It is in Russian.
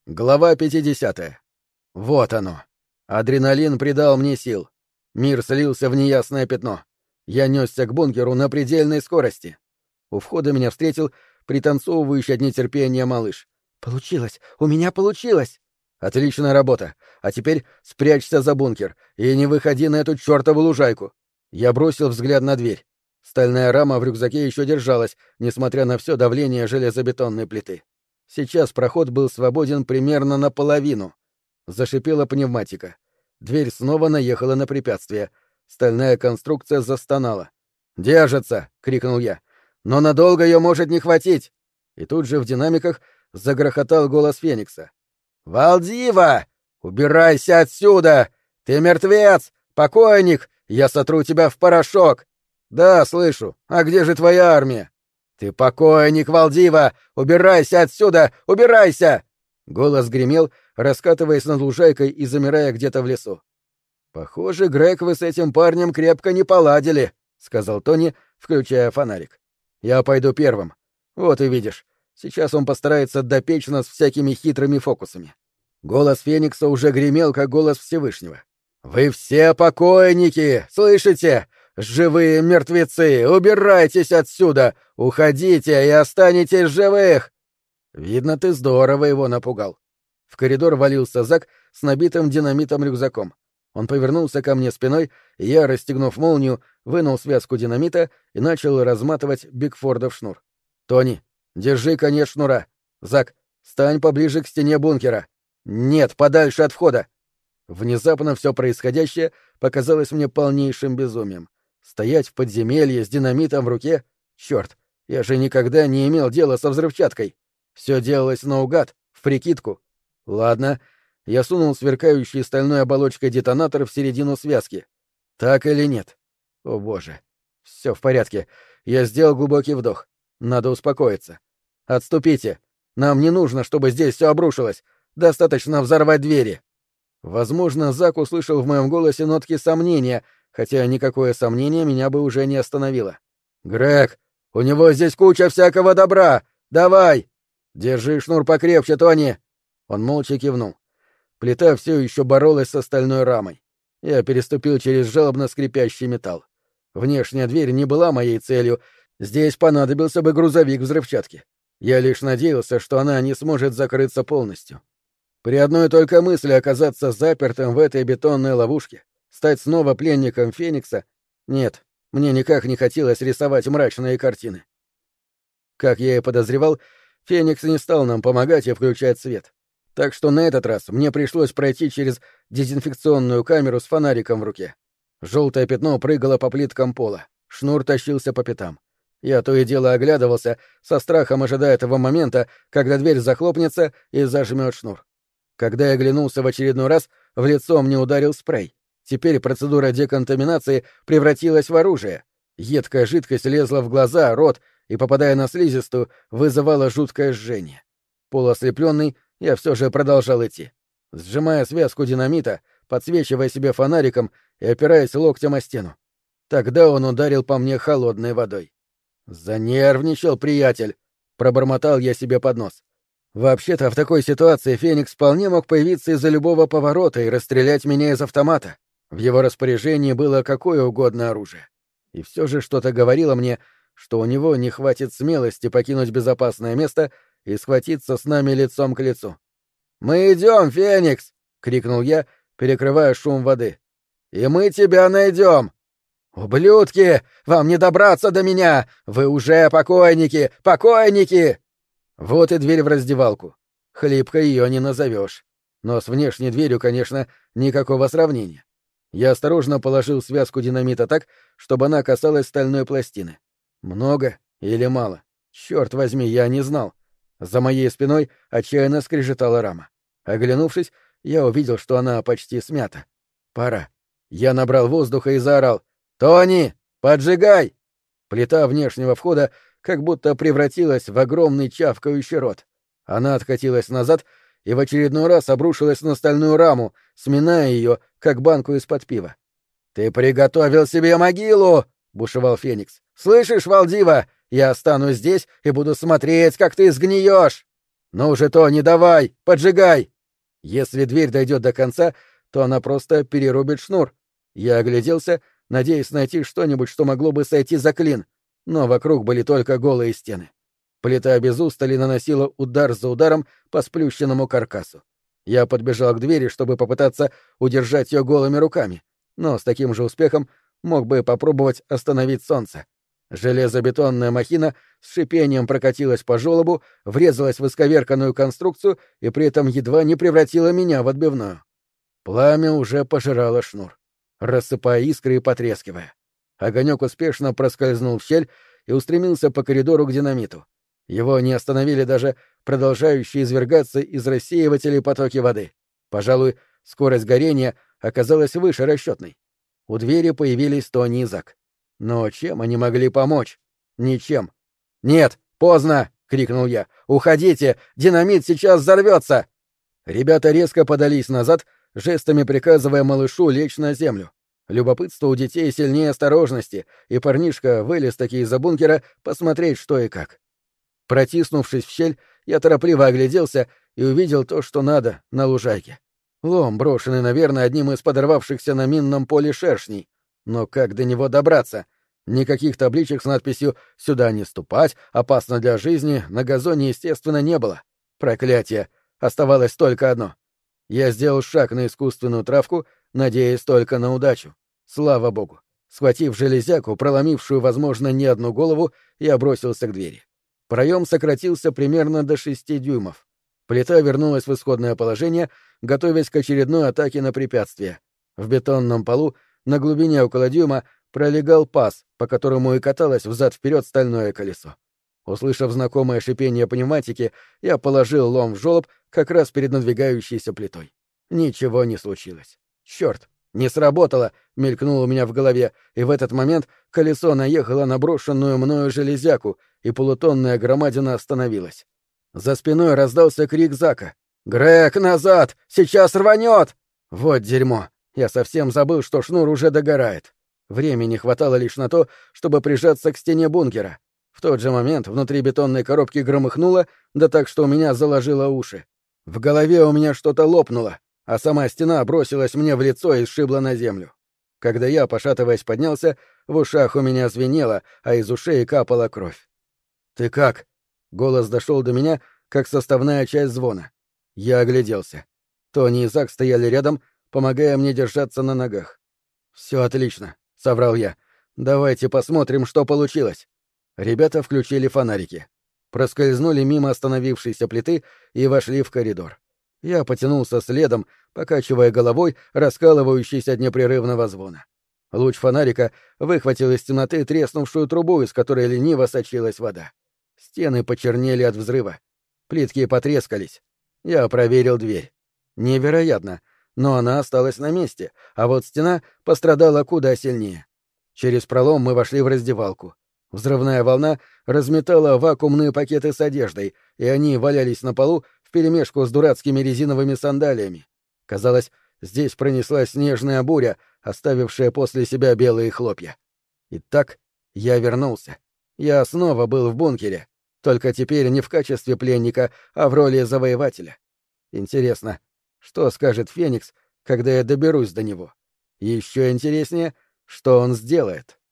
Глава 50. Вот оно. Адреналин придал мне сил. Мир слился в неясное пятно. Я несся к бункеру на предельной скорости. У входа меня встретил пританцовывающий от нетерпения малыш. «Получилось! У меня получилось!» «Отличная работа! А теперь спрячься за бункер и не выходи на эту чертову лужайку!» Я бросил взгляд на дверь. Стальная рама в рюкзаке еще держалась, несмотря на все давление железобетонной плиты. Сейчас проход был свободен примерно наполовину. Зашипела пневматика. Дверь снова наехала на препятствие. Стальная конструкция застонала. «Держится!» — крикнул я. «Но надолго ее может не хватить!» И тут же в динамиках загрохотал голос Феникса. «Валдива! Убирайся отсюда! Ты мертвец! Покойник! Я сотру тебя в порошок!» «Да, слышу. А где же твоя армия?» «Ты покойник, Валдива! Убирайся отсюда! Убирайся!» Голос гремел, раскатываясь над лужайкой и замирая где-то в лесу. «Похоже, Грег, вы с этим парнем крепко не поладили», — сказал Тони, включая фонарик. «Я пойду первым. Вот и видишь, сейчас он постарается допечь нас всякими хитрыми фокусами». Голос Феникса уже гремел, как голос Всевышнего. «Вы все покойники! Слышите? Живые мертвецы! Убирайтесь отсюда! Уходите и останетесь живых!» Видно, ты здорово его напугал. В коридор валился Зак с набитым динамитом рюкзаком. Он повернулся ко мне спиной, и я, расстегнув молнию, вынул связку динамита и начал разматывать Бигфордов шнур. «Тони, держи конец шнура. Зак, стань поближе к стене бункера. Нет, подальше от входа». Внезапно все происходящее показалось мне полнейшим безумием. Стоять в подземелье с динамитом в руке? Черт, я же никогда не имел дела со взрывчаткой. Все делалось наугад, в прикидку. Ладно, я сунул сверкающий стальной оболочкой детонатор в середину связки. Так или нет? О боже. Все в порядке. Я сделал глубокий вдох. Надо успокоиться. Отступите. Нам не нужно, чтобы здесь все обрушилось. Достаточно взорвать двери. Возможно, Зак услышал в моем голосе нотки сомнения, хотя никакое сомнение меня бы уже не остановило. «Грег, у него здесь куча всякого добра! Давай!» «Держи шнур покрепче, Тони!» Он молча кивнул. Плита все еще боролась со стальной рамой. Я переступил через жалобно скрипящий металл. Внешняя дверь не была моей целью. Здесь понадобился бы грузовик взрывчатки. Я лишь надеялся, что она не сможет закрыться полностью. При одной только мысли оказаться запертым в этой бетонной ловушке, стать снова пленником Феникса, нет, мне никак не хотелось рисовать мрачные картины. Как я и подозревал, Феникс не стал нам помогать и включать свет. Так что на этот раз мне пришлось пройти через дезинфекционную камеру с фонариком в руке. Желтое пятно прыгало по плиткам пола, шнур тащился по пятам. Я то и дело оглядывался, со страхом ожидая того момента, когда дверь захлопнется и зажмет шнур. Когда я оглянулся в очередной раз, в лицо мне ударил спрей. Теперь процедура деконтаминации превратилась в оружие. Едкая жидкость лезла в глаза, рот и, попадая на слизистую, вызывала жуткое жжение. Полуослепленный, я все же продолжал идти. Сжимая связку динамита, подсвечивая себе фонариком и опираясь локтем о стену. Тогда он ударил по мне холодной водой. «Занервничал, приятель!» — пробормотал я себе под нос. Вообще-то, в такой ситуации Феникс вполне мог появиться из-за любого поворота и расстрелять меня из автомата. В его распоряжении было какое угодно оружие. И все же что-то говорило мне, что у него не хватит смелости покинуть безопасное место и схватиться с нами лицом к лицу. «Мы идем, Феникс!» — крикнул я, перекрывая шум воды. «И мы тебя найдем!» «Ублюдки! Вам не добраться до меня! Вы уже покойники! Покойники!» Вот и дверь в раздевалку. Хлипко ее не назовешь. Но с внешней дверью, конечно, никакого сравнения. Я осторожно положил связку динамита так, чтобы она касалась стальной пластины. Много или мало? Черт возьми, я не знал. За моей спиной отчаянно скрежетала рама. Оглянувшись, я увидел, что она почти смята. Пора. Я набрал воздуха и заорал: «Тони, поджигай!» Плита внешнего входа как будто превратилась в огромный чавкающий рот. Она откатилась назад и в очередной раз обрушилась на стальную раму, сминая ее, как банку из-под пива. «Ты приготовил себе могилу!» — бушевал Феникс. «Слышишь, Валдива? Я останусь здесь и буду смотреть, как ты сгниешь!» «Ну уже, Тони, давай! Поджигай!» Если дверь дойдет до конца, то она просто перерубит шнур. Я огляделся, надеясь найти что-нибудь, что могло бы сойти за клин, но вокруг были только голые стены. Плита без устали наносила удар за ударом по сплющенному каркасу. Я подбежал к двери, чтобы попытаться удержать ее голыми руками, но с таким же успехом мог бы попробовать остановить солнце. Железобетонная махина с шипением прокатилась по желобу, врезалась в исковерканную конструкцию и при этом едва не превратила меня в отбивную. Пламя уже пожирало шнур, рассыпая искры и потрескивая. Огонек успешно проскользнул в щель и устремился по коридору к динамиту. Его не остановили даже продолжающие извергаться из рассеивателей потоки воды. Пожалуй, скорость горения оказалась выше расчетной. У двери появились Тони и Зак. Но чем они могли помочь? Ничем. «Нет, поздно!» — крикнул я. «Уходите! Динамит сейчас взорвется!» Ребята резко подались назад, жестами приказывая малышу лечь на землю. Любопытство у детей сильнее осторожности, и парнишка вылез-таки из-за бункера посмотреть, что и как. Протиснувшись в щель, я торопливо огляделся и увидел то, что надо, на лужайке. Лом, брошенный, наверное, одним из подорвавшихся на минном поле шершней. Но как до него добраться? Никаких табличек с надписью «Сюда не ступать», «Опасно для жизни» на газоне, естественно, не было. Проклятие! Оставалось только одно. Я сделал шаг на искусственную травку, надеясь только на удачу. Слава богу! Схватив железяку, проломившую, возможно, не одну голову, я бросился к двери. Проем сократился примерно до 6 дюймов. Плита вернулась в исходное положение, готовясь к очередной атаке на препятствие. В бетонном полу на глубине около дюйма пролегал паз, по которому и каталось взад-вперед стальное колесо. Услышав знакомое шипение пневматики, я положил лом в жёлоб как раз перед надвигающейся плитой. Ничего не случилось. Черт! Не сработало! Мелькнуло у меня в голове, и в этот момент колесо наехало на брошенную мною железяку, и полутонная громадина остановилась. За спиной раздался крик Зака. «Грег, назад! Сейчас рванет!» Вот дерьмо! Я совсем забыл, что шнур уже догорает. Времени хватало лишь на то, чтобы прижаться к стене бункера. В тот же момент внутри бетонной коробки громыхнуло, да так, что у меня заложило уши. В голове у меня что-то лопнуло, а сама стена бросилась мне в лицо и сшибла на землю. Когда я, пошатываясь, поднялся, в ушах у меня звенело, а из ушей капала кровь. «Ты как?» — голос дошел до меня, как составная часть звона. Я огляделся. Тони и Зак стояли рядом, помогая мне держаться на ногах. «Все отлично», — соврал я. «Давайте посмотрим, что получилось». Ребята включили фонарики. Проскользнули мимо остановившейся плиты и вошли в коридор. Я потянулся следом, покачивая головой, раскалывающейся от непрерывного звона. Луч фонарика выхватил из темноты треснувшую трубу, из которой лениво сочилась вода. Стены почернели от взрыва. Плитки потрескались. Я проверил дверь. Невероятно, но она осталась на месте, а вот стена пострадала куда сильнее. Через пролом мы вошли в раздевалку. Взрывная волна разметала вакуумные пакеты с одеждой, и они валялись на полу вперемешку с дурацкими резиновыми сандалиями. Казалось, здесь пронеслась снежная буря, оставившая после себя белые хлопья. Итак, я вернулся. Я снова был в бункере, только теперь не в качестве пленника, а в роли завоевателя. Интересно, что скажет Феникс, когда я доберусь до него? Еще интереснее, что он сделает.